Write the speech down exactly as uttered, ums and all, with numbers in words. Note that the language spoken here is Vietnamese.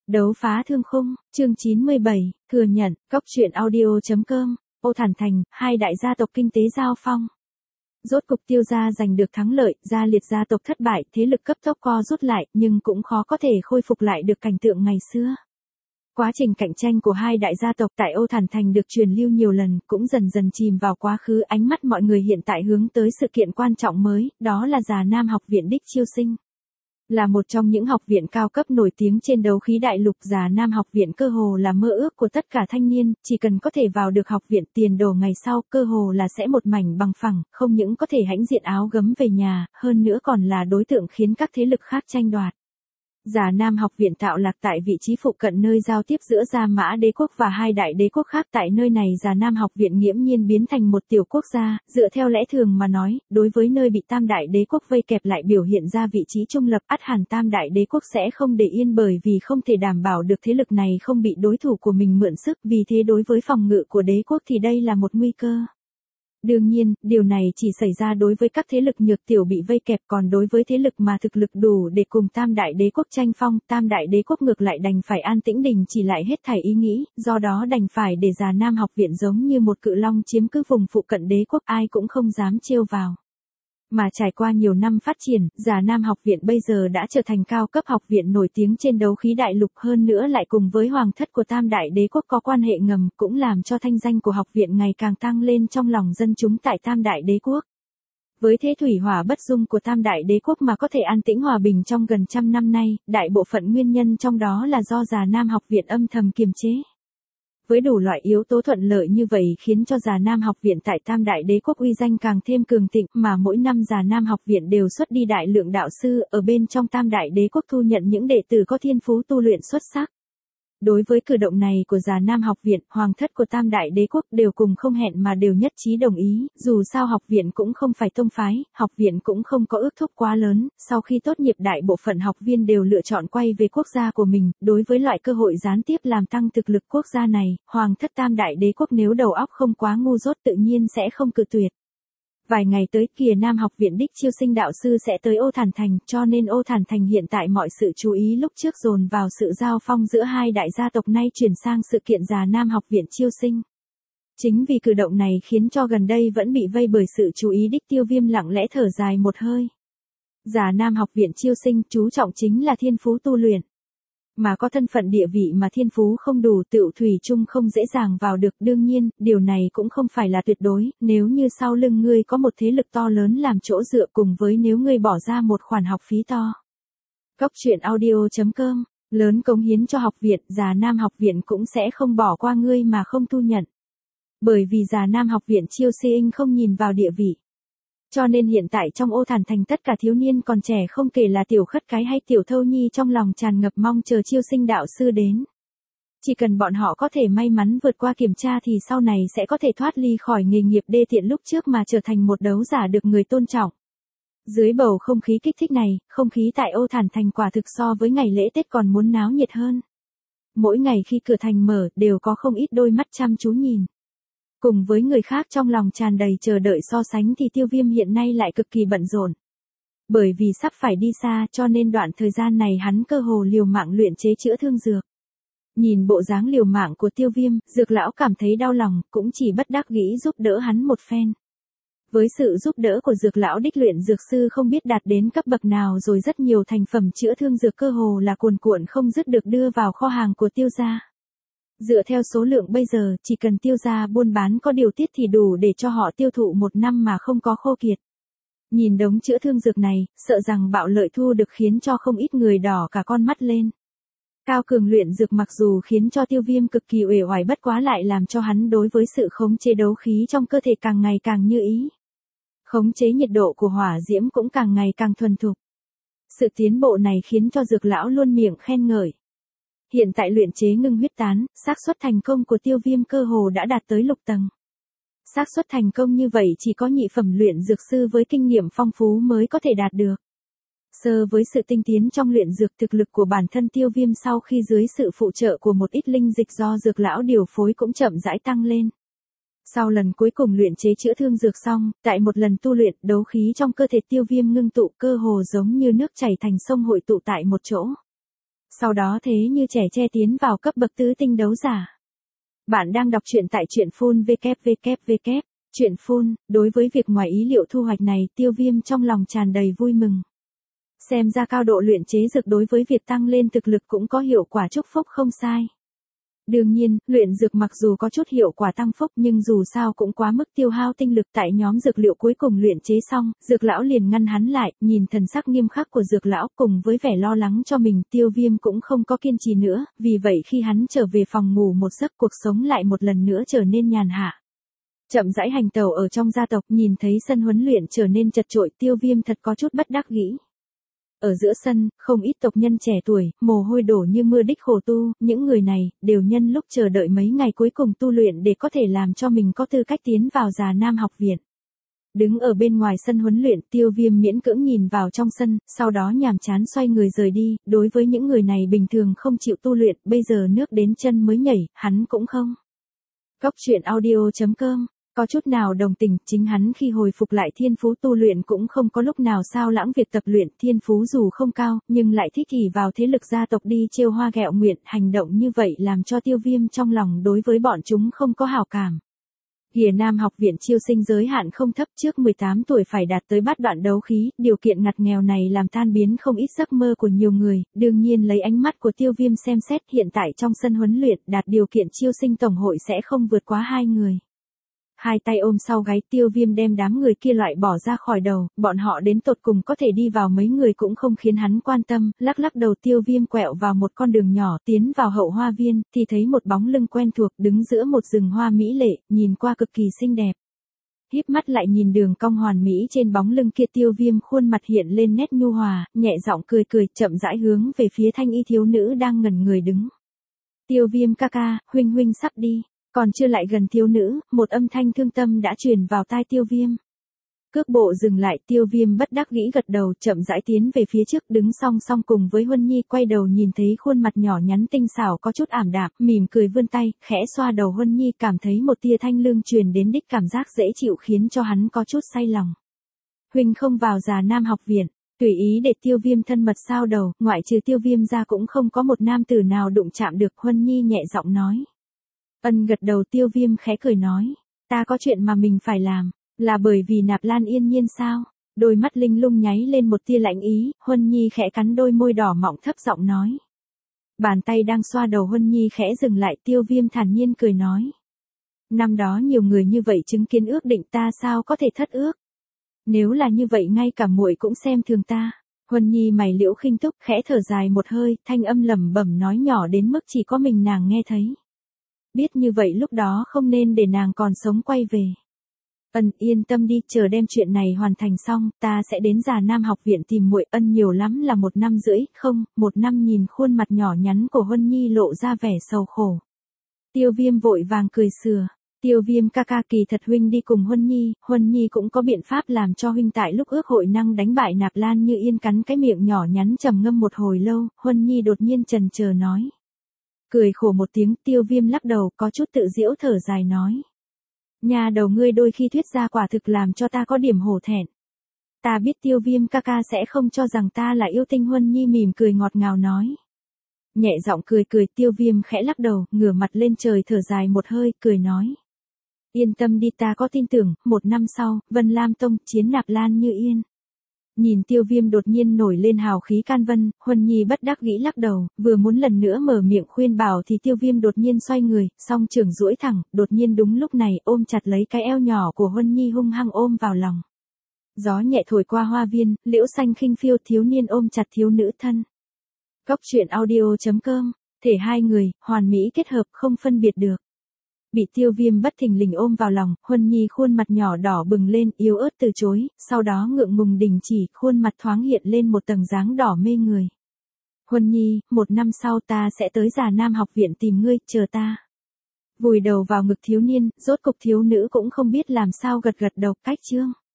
Đấu phá thương khung, chương chín mươi bảy, thừa nhận, cốc truyện audio.com, Ô Thản Thành, hai đại gia tộc kinh tế giao phong. Rốt cục Tiêu gia giành được thắng lợi, gia liệt gia tộc thất bại, thế lực cấp tốc co rút lại, nhưng cũng khó có thể khôi phục lại được cảnh tượng ngày xưa. Quá trình cạnh tranh của hai đại gia tộc tại Ô Thản Thành được truyền lưu nhiều lần, cũng dần dần chìm vào quá khứ, ánh mắt mọi người hiện tại hướng tới sự kiện quan trọng mới, đó là Già Nam học viện đích chiêu sinh. Là một trong những học viện cao cấp nổi tiếng trên đấu khí đại lục, Già Nam học viện cơ hồ là mơ ước của tất cả thanh niên, chỉ cần có thể vào được học viện, tiền đồ ngày sau cơ hồ là sẽ một mảnh bằng phẳng, không những có thể hãnh diện áo gấm về nhà, hơn nữa còn là đối tượng khiến các thế lực khác tranh đoạt. Già Nam học viện tạo lạc tại vị trí phụ cận nơi giao tiếp giữa Gia Mã đế quốc và hai đại đế quốc khác, tại nơi này Già Nam học viện nghiễm nhiên biến thành một tiểu quốc gia, dựa theo lẽ thường mà nói, đối với nơi bị Tam đại đế quốc vây kẹp lại biểu hiện ra vị trí trung lập, ắt hẳn Tam đại đế quốc sẽ không để yên, bởi vì không thể đảm bảo được thế lực này không bị đối thủ của mình mượn sức, vì thế đối với phòng ngự của đế quốc thì đây là một nguy cơ. Đương nhiên, điều này chỉ xảy ra đối với các thế lực nhược tiểu bị vây kẹp, còn đối với thế lực mà thực lực đủ để cùng Tam đại đế quốc tranh phong, Tam đại đế quốc ngược lại đành phải an tĩnh đình chỉ lại hết thảy ý nghĩ, do đó đành phải để Già Nam học viện giống như một cự long chiếm cứ vùng phụ cận đế quốc, ai cũng không dám trêu vào. Mà trải qua nhiều năm phát triển, Già Nam học viện bây giờ đã trở thành cao cấp học viện nổi tiếng trên đấu khí đại lục, hơn nữa lại cùng với hoàng thất của Tam đại đế quốc có quan hệ ngầm, cũng làm cho thanh danh của học viện ngày càng tăng lên trong lòng dân chúng tại Tam đại đế quốc. Với thế thủy hỏa bất dung của Tam đại đế quốc mà có thể an tĩnh hòa bình trong gần trăm năm nay, đại bộ phận nguyên nhân trong đó là do Già Nam học viện âm thầm kiềm chế. Với đủ loại yếu tố thuận lợi như vậy khiến cho Già Nam học viện tại Tam đại đế quốc uy danh càng thêm cường thịnh, mà mỗi năm Già Nam học viện đều xuất đi đại lượng đạo sư, ở bên trong Tam đại đế quốc thu nhận những đệ tử có thiên phú tu luyện xuất sắc. Đối với cử động này của Già Nam học viện, hoàng thất của Tam đại đế quốc đều cùng không hẹn mà đều nhất trí đồng ý, dù sao học viện cũng không phải tông phái, học viện cũng không có ước thúc quá lớn, sau khi tốt nghiệp đại bộ phận học viên đều lựa chọn quay về quốc gia của mình, đối với loại cơ hội gián tiếp làm tăng thực lực quốc gia này, hoàng thất Tam đại đế quốc nếu đầu óc không quá ngu dốt tự nhiên sẽ không cự tuyệt. Vài ngày tới Kìa Nam học viện đích chiêu sinh đạo sư sẽ tới Ô Thản Thành, cho nên Ô Thản Thành hiện tại mọi sự chú ý lúc trước dồn vào sự giao phong giữa hai đại gia tộc, nay chuyển sang sự kiện Già Nam học viện chiêu sinh. Chính vì cử động này khiến cho gần đây vẫn bị vây bởi sự chú ý đích Tiêu Viêm lặng lẽ thở dài một hơi. Già Nam học viện chiêu sinh chú trọng chính là thiên phú tu luyện. Mà có thân phận địa vị mà thiên phú không đủ, tựu thủy chung không dễ dàng vào được, đương nhiên, điều này cũng không phải là tuyệt đối, nếu như sau lưng ngươi có một thế lực to lớn làm chỗ dựa, cùng với nếu ngươi bỏ ra một khoản học phí to. Cốc truyện audio.com, lớn cống hiến cho học viện, Già Nam học viện cũng sẽ không bỏ qua ngươi mà không thu nhận. Bởi vì Già Nam học viện chiêu sinh không nhìn vào địa vị. Cho nên hiện tại trong Ô Thản Thành tất cả thiếu niên còn trẻ, không kể là tiểu khất cái hay tiểu thâu nhi, trong lòng tràn ngập mong chờ chiêu sinh đạo sư đến. Chỉ cần bọn họ có thể may mắn vượt qua kiểm tra thì sau này sẽ có thể thoát ly khỏi nghề nghiệp đê tiện lúc trước mà trở thành một đấu giả được người tôn trọng. Dưới bầu không khí kích thích này, không khí tại Ô Thản Thành quả thực so với ngày lễ Tết còn muốn náo nhiệt hơn. Mỗi ngày khi cửa thành mở đều có không ít đôi mắt chăm chú nhìn. Cùng với người khác trong lòng tràn đầy chờ đợi so sánh thì Tiêu Viêm hiện nay lại cực kỳ bận rộn. Bởi vì sắp phải đi xa cho nên đoạn thời gian này hắn cơ hồ liều mạng luyện chế chữa thương dược. Nhìn bộ dáng liều mạng của Tiêu Viêm, Dược lão cảm thấy đau lòng, cũng chỉ bất đắc dĩ giúp đỡ hắn một phen. Với sự giúp đỡ của Dược lão, đích luyện dược sư không biết đạt đến cấp bậc nào rồi, rất nhiều thành phẩm chữa thương dược cơ hồ là cuồn cuộn không dứt được đưa vào kho hàng của Tiêu gia. Dựa theo số lượng bây giờ, chỉ cần Tiêu gia buôn bán có điều tiết thì đủ để cho họ tiêu thụ một năm mà không có khô kiệt. Nhìn đống chữa thương dược này, sợ rằng bạo lợi thu được khiến cho không ít người đỏ cả con mắt lên. Cao cường luyện dược mặc dù khiến cho Tiêu Viêm cực kỳ uể oải, bất quá lại làm cho hắn đối với sự khống chế đấu khí trong cơ thể càng ngày càng như ý. Khống chế nhiệt độ của hỏa diễm cũng càng ngày càng thuần thục. Sự tiến bộ này khiến cho Dược lão luôn miệng khen ngợi. Hiện tại luyện chế ngưng huyết tán, xác suất thành công của Tiêu Viêm cơ hồ đã đạt tới lục tầng. Xác suất thành công như vậy chỉ có nhị phẩm luyện dược sư với kinh nghiệm phong phú mới có thể đạt được. Sơ với sự tinh tiến trong luyện dược, thực lực của bản thân Tiêu Viêm sau khi dưới sự phụ trợ của một ít linh dịch do Dược lão điều phối cũng chậm rãi tăng lên. Sau lần cuối cùng luyện chế chữa thương dược xong, tại một lần tu luyện, đấu khí trong cơ thể Tiêu Viêm ngưng tụ cơ hồ giống như nước chảy thành sông hội tụ tại một chỗ. Sau đó thế như trẻ tre tiến vào cấp bậc tứ tinh đấu giả. Bạn đang đọc truyện tại truyện phun vê kép vê kép vê kép. Truyện phun, đối với việc ngoài ý liệu thu hoạch này, Tiêu Viêm trong lòng tràn đầy vui mừng. Xem ra cao độ luyện chế dược đối với việc tăng lên thực lực cũng có hiệu quả chúc phúc không sai. Đương nhiên, luyện dược mặc dù có chút hiệu quả tăng phúc nhưng dù sao cũng quá mức tiêu hao tinh lực. Tại nhóm dược liệu cuối cùng luyện chế xong, dược lão liền ngăn hắn lại, nhìn thần sắc nghiêm khắc của dược lão cùng với vẻ lo lắng cho mình, Tiêu Viêm cũng không có kiên trì nữa, vì vậy khi hắn trở về phòng ngủ một giấc, cuộc sống lại một lần nữa trở nên nhàn hạ. Chậm rãi hành tẩu ở trong gia tộc, nhìn thấy sân huấn luyện trở nên chật chội, Tiêu Viêm thật có chút bất đắc dĩ. Ở giữa sân, không ít tộc nhân trẻ tuổi, mồ hôi đổ như mưa đích khổ tu, những người này, đều nhân lúc chờ đợi mấy ngày cuối cùng tu luyện để có thể làm cho mình có tư cách tiến vào Già Nam học viện. Đứng ở bên ngoài sân huấn luyện, Tiêu Viêm miễn cưỡng nhìn vào trong sân, sau đó nhàm chán xoay người rời đi, đối với những người này bình thường không chịu tu luyện, bây giờ nước đến chân mới nhảy, hắn cũng không. Cốc truyện audio chấm com có chút nào đồng tình, chính hắn khi hồi phục lại thiên phú tu luyện cũng không có lúc nào sao lãng việc tập luyện, thiên phú dù không cao, nhưng lại thích ỷ vào thế lực gia tộc đi trêu hoa ghẹo nguyện, hành động như vậy làm cho Tiêu Viêm trong lòng đối với bọn chúng không có hảo cảm. Hìa Nam học viện chiêu sinh giới hạn không thấp, trước mười tám tuổi phải đạt tới bát đoạn đấu khí, điều kiện ngặt nghèo này làm tan biến không ít giấc mơ của nhiều người, đương nhiên lấy ánh mắt của Tiêu Viêm xem xét, hiện tại trong sân huấn luyện đạt điều kiện chiêu sinh tổng hội sẽ không vượt quá hai người. Hai tay ôm sau gáy, Tiêu Viêm đem đám người kia loại bỏ ra khỏi đầu, bọn họ đến tột cùng có thể đi vào mấy người cũng không khiến hắn quan tâm, lắc lắc đầu Tiêu Viêm quẹo vào một con đường nhỏ tiến vào hậu hoa viên, thì thấy một bóng lưng quen thuộc đứng giữa một rừng hoa mỹ lệ, nhìn qua cực kỳ xinh đẹp. Híp mắt lại nhìn đường cong hoàn mỹ trên bóng lưng kia, Tiêu Viêm khuôn mặt hiện lên nét nhu hòa, nhẹ giọng cười cười, chậm rãi hướng về phía thanh y thiếu nữ đang ngẩn người đứng. Tiêu Viêm ca ca, huynh huynh sắp đi. Còn chưa lại gần thiếu nữ, một âm thanh thương tâm đã truyền vào tai Tiêu Viêm. Cước bộ dừng lại, Tiêu Viêm bất đắc dĩ gật đầu, chậm rãi tiến về phía trước, đứng song song cùng với Huân Nhi, quay đầu nhìn thấy khuôn mặt nhỏ nhắn tinh xảo có chút ảm đạm, mỉm cười vươn tay, khẽ xoa đầu Huân Nhi, cảm thấy một tia thanh lương truyền đến đích, cảm giác dễ chịu khiến cho hắn có chút say lòng. Huynh không vào Già Nam học viện. Tùy ý để Tiêu Viêm thân mật sao đầu, ngoại trừ Tiêu Viêm ra cũng không có một nam tử nào đụng chạm được, Huân Nhi nhẹ giọng nói. Ân gật đầu, Tiêu Viêm khẽ cười nói, ta có chuyện mà mình phải làm, là bởi vì Nạp Lan Yên Nhiên sao? Đôi mắt linh lung nháy lên một tia lạnh ý, Huân Nhi khẽ cắn đôi môi đỏ mọng thấp giọng nói. Bàn tay đang xoa đầu Huân Nhi khẽ dừng lại, Tiêu Viêm thản nhiên cười nói. Năm đó nhiều người như vậy chứng kiến ước định, ta sao có thể thất ước? Nếu là như vậy ngay cả muội cũng xem thường ta. Huân Nhi mày liễu khinh túc, khẽ thở dài một hơi, thanh âm lẩm bẩm nói nhỏ đến mức chỉ có mình nàng nghe thấy. Biết như vậy lúc đó không nên để nàng còn sống quay về. Ân yên tâm đi, chờ đem chuyện này hoàn thành xong, ta sẽ đến Già Nam học viện tìm muội. Ân nhiều lắm là một năm rưỡi, không, một năm. Nhìn khuôn mặt nhỏ nhắn của Huân Nhi lộ ra vẻ sầu khổ. Tiêu Viêm vội vàng cười sửa. Tiêu Viêm ca ca, kỳ thật huynh đi cùng Huân Nhi, Huân Nhi cũng có biện pháp làm cho huynh tại lúc ước hội năng đánh bại Nạp Lan Như Yên. Cắn cái miệng nhỏ nhắn trầm ngâm một hồi lâu, Huân Nhi đột nhiên chần chờ nói. Cười khổ một tiếng, Tiêu Viêm lắc đầu, có chút tự giễu thở dài nói. Nhà đầu ngươi đôi khi thuyết ra quả thực làm cho ta có điểm hổ thẹn. Ta biết Tiêu Viêm ca ca sẽ không cho rằng ta là yêu tinh. Huân Nhi mỉm cười ngọt ngào nói. Nhẹ giọng cười cười, Tiêu Viêm khẽ lắc đầu, ngửa mặt lên trời thở dài một hơi, cười nói. Yên tâm đi, ta có tin tưởng, một năm sau, Vân Lam Tông, chiến Nạp Lan Như Yên. Nhìn Tiêu Viêm đột nhiên nổi lên hào khí can vân, Huân Nhi bất đắc dĩ lắc đầu, vừa muốn lần nữa mở miệng khuyên bảo thì Tiêu Viêm đột nhiên xoay người, song trưởng duỗi thẳng, đột nhiên đúng lúc này ôm chặt lấy cái eo nhỏ của Huân Nhi hung hăng ôm vào lòng. Gió nhẹ thổi qua hoa viên, liễu xanh khinh phiêu, thiếu niên ôm chặt thiếu nữ thân. Cốc truyện audio chấm com, thể hai người, hoàn mỹ kết hợp không phân biệt được. Bị Tiêu Viêm bất thình lình ôm vào lòng, Huân Nhi khuôn mặt nhỏ đỏ bừng lên, yếu ớt từ chối, sau đó ngượng ngùng đình chỉ, khuôn mặt thoáng hiện lên một tầng dáng đỏ mê người. Huân Nhi, một năm sau ta sẽ tới Già Nam học viện tìm ngươi, chờ ta. Vùi đầu vào ngực thiếu niên, rốt cục thiếu nữ cũng không biết làm sao gật gật đầu, cách chương.